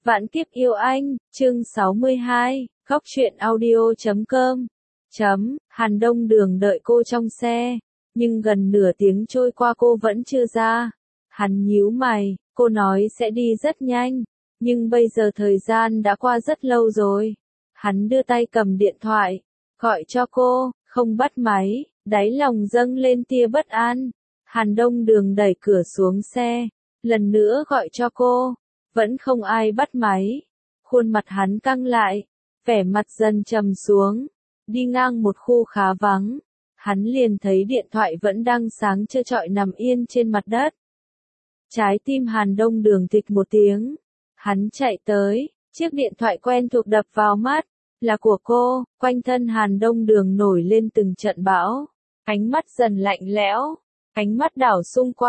Vạn kiếp yêu anh, chương 62, khóc chuyện audio.com. Hàn Đông Đường đợi cô trong xe, nhưng gần nửa tiếng trôi qua cô vẫn chưa ra. Hắn nhíu mày, cô nói sẽ đi rất nhanh, nhưng bây giờ thời gian đã qua rất lâu rồi. Hắn đưa tay cầm điện thoại, gọi cho cô, không bắt máy, đáy lòng dâng lên tia bất an. Hàn Đông Đường đẩy cửa xuống xe, lần nữa gọi cho cô, vẫn không ai bắt máy. Khuôn mặt hắn căng lại, vẻ mặt dần trầm xuống. Đi ngang một khu khá vắng, hắn liền thấy điện thoại vẫn đang sáng trơ trọi nằm yên trên mặt đất. Trái tim Hàn Đông Đường thịch một tiếng. Hắn chạy tới, chiếc điện thoại quen thuộc đập vào mắt, là của cô. Quanh thân Hàn Đông Đường nổi lên từng trận bão, ánh mắt dần lạnh lẽo, ánh mắt đảo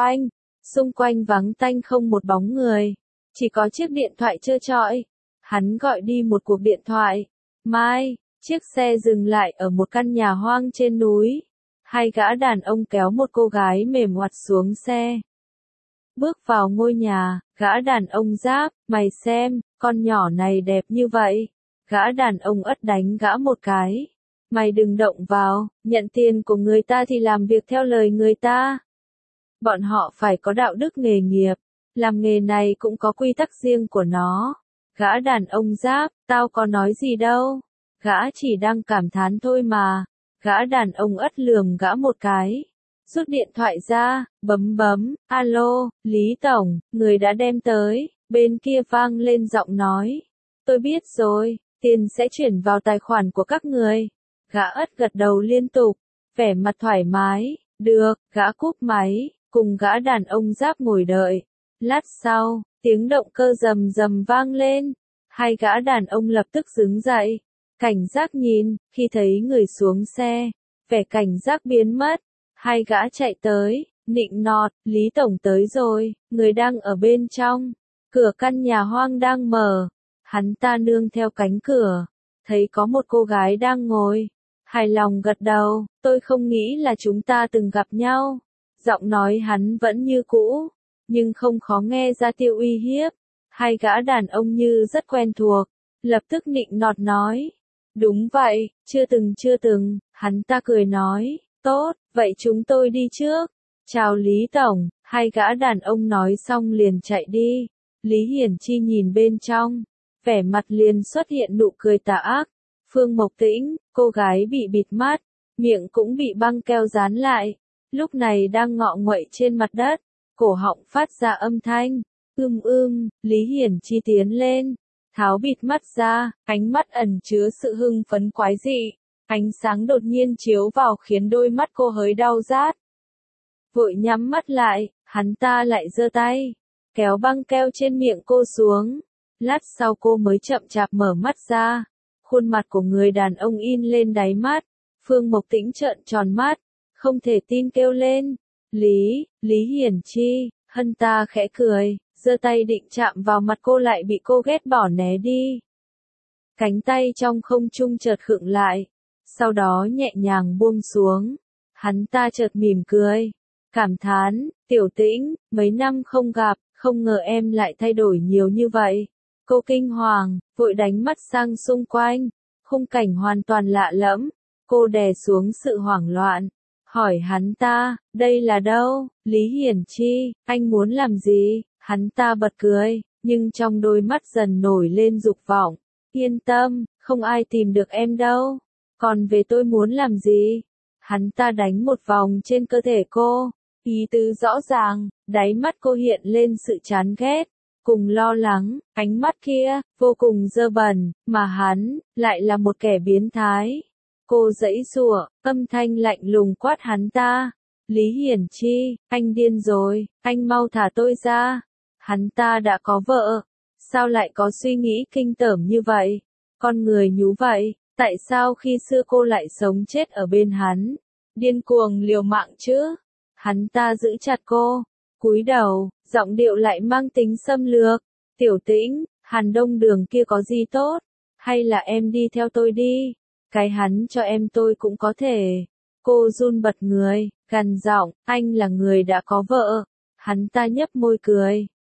xung quanh vắng tanh không một bóng người, chỉ có chiếc điện thoại trơ trọi. Hắn gọi đi một cuộc điện thoại. Mai, chiếc xe dừng lại ở một căn nhà hoang trên núi. Hai gã đàn ông kéo một cô gái mềm oặt xuống xe. Bước vào ngôi nhà, gã đàn ông giáp, mày xem, con nhỏ này đẹp như vậy. Gã đàn ông ất đánh gã một cái. Mày đừng động vào, nhận tiền của người ta thì làm việc theo lời người ta. Bọn họ phải có đạo đức nghề nghiệp, làm nghề này cũng có quy tắc riêng của nó. Gã đàn ông giáp, tao có nói gì đâu. Gã chỉ đang cảm thán thôi mà. Gã đàn ông ất lườm gã một cái. Rút điện thoại ra, bấm, alo, Lý Tổng, người đã đem tới. Bên kia vang lên giọng nói. Tôi biết rồi, tiền sẽ chuyển vào tài khoản của các người. Gã ất gật đầu liên tục, vẻ mặt thoải mái. Được, gã cúp máy, cùng gã đàn ông giáp ngồi đợi. Lát sau, tiếng động cơ rầm rầm vang lên. Hai gã đàn ông lập tức đứng dậy. Cảnh giác nhìn, khi thấy người xuống xe, vẻ cảnh giác biến mất. Hai gã chạy tới, nịnh nọt, Lý Tổng tới rồi, người đang ở bên trong. Cửa căn nhà hoang đang mở. Hắn ta nương theo cánh cửa, thấy có một cô gái đang ngồi. Hài lòng gật đầu, tôi không nghĩ là chúng ta từng gặp nhau. Giọng nói hắn vẫn như cũ, nhưng không khó nghe ra tia uy hiếp. Hai gã đàn ông như rất quen thuộc, lập tức nịnh nọt nói. Đúng vậy, chưa từng, hắn ta cười nói, tốt, vậy chúng tôi đi trước. Chào Lý Tổng, hai gã đàn ông nói xong liền chạy đi. Lý Hiển Chi nhìn bên trong, vẻ mặt liền xuất hiện nụ cười tà ác. Phương Mộc Tĩnh, cô gái bị bịt mắt, miệng cũng bị băng keo dán lại, lúc này đang ngọ nguậy trên mặt đất, cổ họng phát ra âm thanh, Lý Hiển Chi tiến lên, tháo bịt mắt ra, ánh mắt ẩn chứa sự hưng phấn quái dị, ánh sáng đột nhiên chiếu vào khiến đôi mắt cô hơi đau rát. Vội nhắm mắt lại, hắn ta lại giơ tay, kéo băng keo trên miệng cô xuống, lát sau cô mới chậm chạp mở mắt ra. Khuôn mặt của người đàn ông in lên đáy mắt. Phương Mộc Tĩnh trợn tròn mắt, không thể tin kêu lên. Lý Hiển Chi, hân ta khẽ cười, giơ tay định chạm vào mặt cô lại bị cô ghét bỏ né đi. Cánh tay trong không trung chợt khựng lại, sau đó nhẹ nhàng buông xuống. Hắn ta chợt mỉm cười, cảm thán, Tiểu Tĩnh, mấy năm không gặp, không ngờ em lại thay đổi nhiều như vậy. Cô kinh hoàng, vội đánh mắt sang xung quanh, khung cảnh hoàn toàn lạ lẫm. Cô đè xuống sự hoảng loạn, hỏi hắn ta, đây là đâu? Lý Hiển Chi, anh muốn làm gì? Hắn ta bật cười, nhưng trong đôi mắt dần nổi lên dục vọng. Yên tâm, không ai tìm được em đâu. Còn về tôi muốn làm gì? Hắn ta đánh một vòng trên cơ thể cô, ý tứ rõ ràng, đáy mắt cô hiện lên sự chán ghét, cùng lo lắng, ánh mắt kia, vô cùng dơ bẩn, mà hắn, lại là một kẻ biến thái. Cô giãy giụa, âm thanh lạnh lùng quát hắn ta. Lý Hiển Chi, anh điên rồi, anh mau thả tôi ra. Hắn ta đã có vợ, sao lại có suy nghĩ kinh tởm như vậy? Con người nhú vậy, tại sao khi xưa cô lại sống chết ở bên hắn? Điên cuồng liều mạng chứ? Hắn ta giữ chặt cô, cúi đầu, giọng điệu lại mang tính xâm lược. Tiểu Tĩnh, Hàn Đông Đường kia có gì tốt? Hay là em đi theo tôi đi? Cái hắn cho em tôi cũng có thể. Cô run bật người, gằn giọng, anh là người đã có vợ. Hắn ta nhấp môi cười.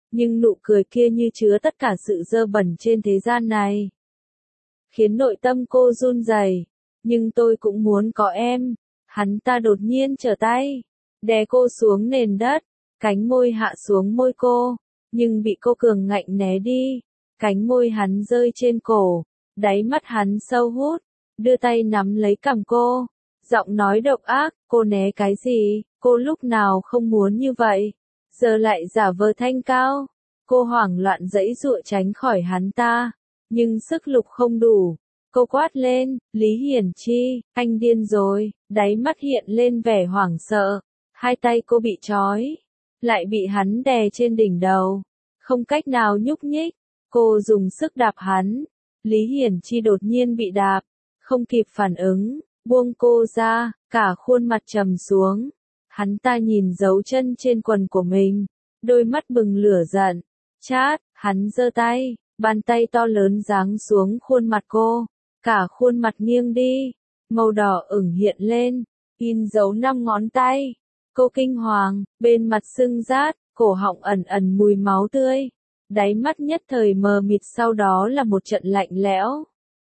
nhưng nụ cười kia như chứa tất cả sự dơ bẩn trên thế gian này. Khiến nội tâm cô run rẩy. Nhưng tôi cũng muốn có em. Hắn ta đột nhiên trở tay, đè cô xuống nền đất, cánh môi hạ xuống môi cô, nhưng bị cô cường ngạnh né đi. Cánh môi hắn rơi trên cổ, đáy mắt hắn sâu hút, đưa tay nắm lấy cằm cô, giọng nói độc ác, cô né cái gì, cô lúc nào không muốn như vậy, giờ lại giả vờ thanh cao. Cô hoảng loạn giãy giụa tránh khỏi hắn ta, nhưng sức lực không đủ. Cô quát lên, Lý Hiển Chi, anh điên rồi, đáy mắt hiện lên vẻ hoảng sợ. Hai tay cô bị trói, lại bị hắn đè trên đỉnh đầu, không cách nào nhúc nhích. Cô dùng sức đạp hắn. Lý Hiển Chi đột nhiên bị đạp, không kịp phản ứng, buông cô ra, cả khuôn mặt trầm xuống. Hắn ta nhìn dấu chân trên quần của mình, đôi mắt bừng lửa giận. Chát, hắn giơ tay, bàn tay to lớn giáng xuống khuôn mặt cô, cả khuôn mặt nghiêng đi, màu đỏ ửng hiện lên, in dấu 5 ngón tay. Cô kinh hoàng, bên mặt sưng rát, cổ họng ẩn ẩn mùi máu tươi, đáy mắt nhất thời mờ mịt, sau đó là một trận lạnh lẽo.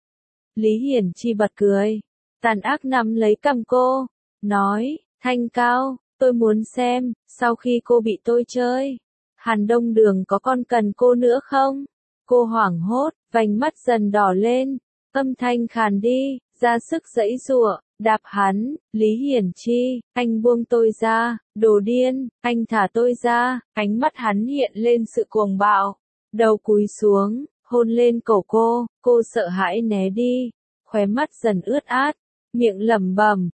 Lý Hiển Chi bật cười, tàn ác nắm lấy cằm cô, nói, Thanh Cao, tôi muốn xem, sau khi cô bị tôi chơi, Hàn Đông Đường có còn cần cô nữa không? Cô hoảng hốt, vành mắt dần đỏ lên, âm thanh khàn đi, ra sức giãy giụa, đạp hắn. Lý Hiển Chi, anh buông tôi ra, đồ điên, anh thả tôi ra. Ánh mắt hắn hiện lên sự cuồng bạo, đầu cúi xuống, hôn lên cổ cô sợ hãi né đi, khóe mắt dần ướt át, miệng lẩm bẩm,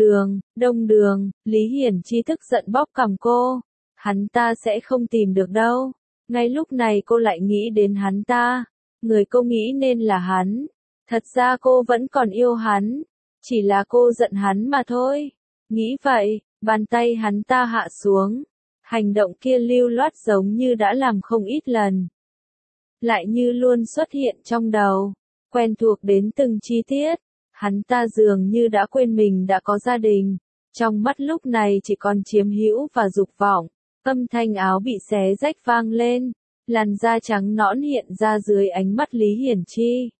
Đông Đường. Lý Hiển Chi tức giận bóp cằm cô, hắn ta sẽ không tìm được đâu. Ngay lúc này cô lại nghĩ đến hắn ta, người cô nghĩ nên là hắn. Thật ra cô vẫn còn yêu hắn, chỉ là cô giận hắn mà thôi. Nghĩ vậy, bàn tay hắn ta hạ xuống, hành động kia lưu loát giống như đã làm không ít lần, lại như luôn xuất hiện trong đầu, quen thuộc đến từng chi tiết. Hắn ta dường như đã quên mình đã có gia đình, trong mắt lúc này chỉ còn chiếm hữu và dục vọng. Âm thanh áo bị xé rách vang lên, làn da trắng nõn hiện ra dưới ánh mắt Lý Hiển Chi.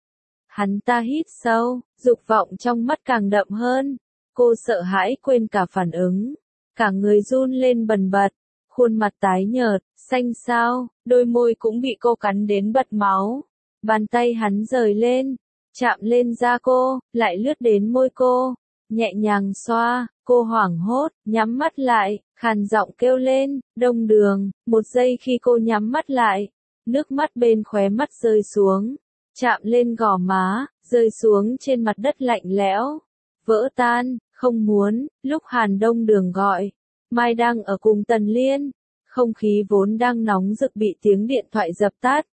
Hắn ta hít sâu, dục vọng trong mắt càng đậm hơn. Cô sợ hãi quên cả phản ứng, cả người run lên bần bật, khuôn mặt tái nhợt, xanh xao, đôi môi cũng bị cô cắn đến bật máu. Bàn tay hắn rời lên, chạm lên da cô, lại lướt đến môi cô, nhẹ nhàng xoa. Cô hoảng hốt, nhắm mắt lại, khàn giọng kêu lên, Đông Đường. Một giây khi cô nhắm mắt lại, nước mắt bên khóe mắt rơi xuống, chạm lên gò má, rơi xuống trên mặt đất lạnh lẽo, vỡ tan. Không muốn. Lúc Hàn Đông Đường gọi, Mai đang ở cùng Tần Liên, không khí vốn đang nóng rực bị tiếng điện thoại dập tắt.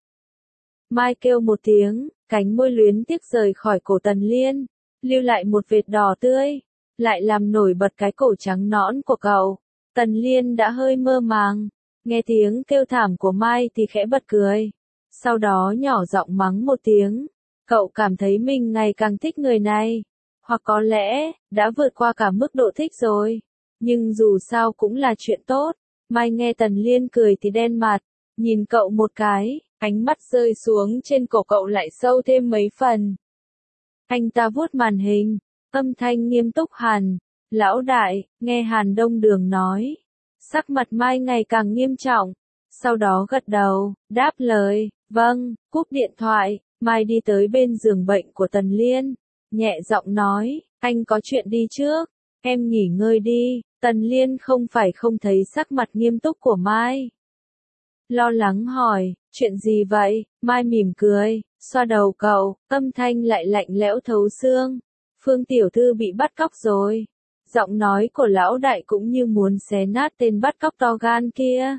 Mai kêu một tiếng, cánh môi luyến tiếc rời khỏi cổ Tần Liên, lưu lại một vệt đỏ tươi, lại làm nổi bật cái cổ trắng nõn của cậu. Tần Liên đã hơi mơ màng, nghe tiếng kêu thảm của Mai thì khẽ bật cười, sau đó nhỏ giọng mắng một tiếng. Cậu cảm thấy mình ngày càng thích người này, hoặc có lẽ đã vượt qua cả mức độ thích rồi, nhưng dù sao cũng là chuyện tốt. Mai nghe Tần Liên cười thì đen mặt, nhìn cậu một cái, ánh mắt rơi xuống trên cổ cậu lại sâu thêm mấy phần. Anh ta vuốt màn hình, âm thanh nghiêm túc hẳn. Lão đại, nghe Hàn Đông Đường nói. Sắc mặt Mai ngày càng nghiêm trọng, sau đó gật đầu, đáp lời, vâng. Cúp điện thoại, Mai đi tới bên giường bệnh của Tần Liên, nhẹ giọng nói, anh có chuyện đi trước, em nghỉ ngơi đi. Tần Liên không phải không thấy sắc mặt nghiêm túc của Mai, lo lắng hỏi, chuyện gì vậy? Mai mỉm cười, xoa đầu cậu, âm thanh lại lạnh lẽo thấu xương. Phương tiểu thư bị bắt cóc rồi. Giọng nói của lão đại cũng như muốn xé nát tên bắt cóc to gan kia.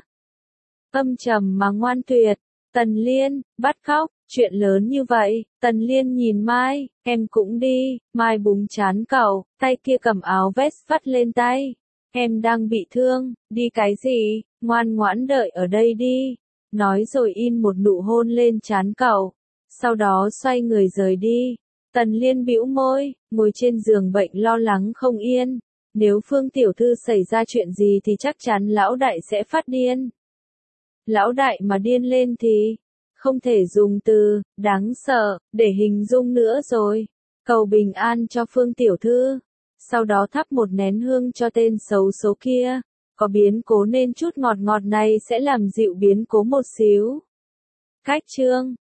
Âm trầm mà ngoan tuyệt. Tần Liên, bắt cóc, chuyện lớn như vậy. Tần Liên nhìn Mai, em cũng đi. Mai búng trán cậu, tay kia cầm áo vest vắt lên tay. Em đang bị thương, đi cái gì, ngoan ngoãn đợi ở đây đi. Nói rồi in một nụ hôn lên trán cậu, sau đó xoay người rời đi. Tần Liên bĩu môi, ngồi trên giường bệnh lo lắng không yên. Nếu Phương tiểu thư xảy ra chuyện gì thì chắc chắn lão đại sẽ phát điên. Lão đại mà điên lên thì không thể dùng từ đáng sợ để hình dung nữa rồi. Cầu bình an cho Phương tiểu thư, sau đó thắp một nén hương cho tên xấu số kia. Có biến cố nên chút ngọt ngọt này sẽ làm dịu biến cố một xíu. Cách chương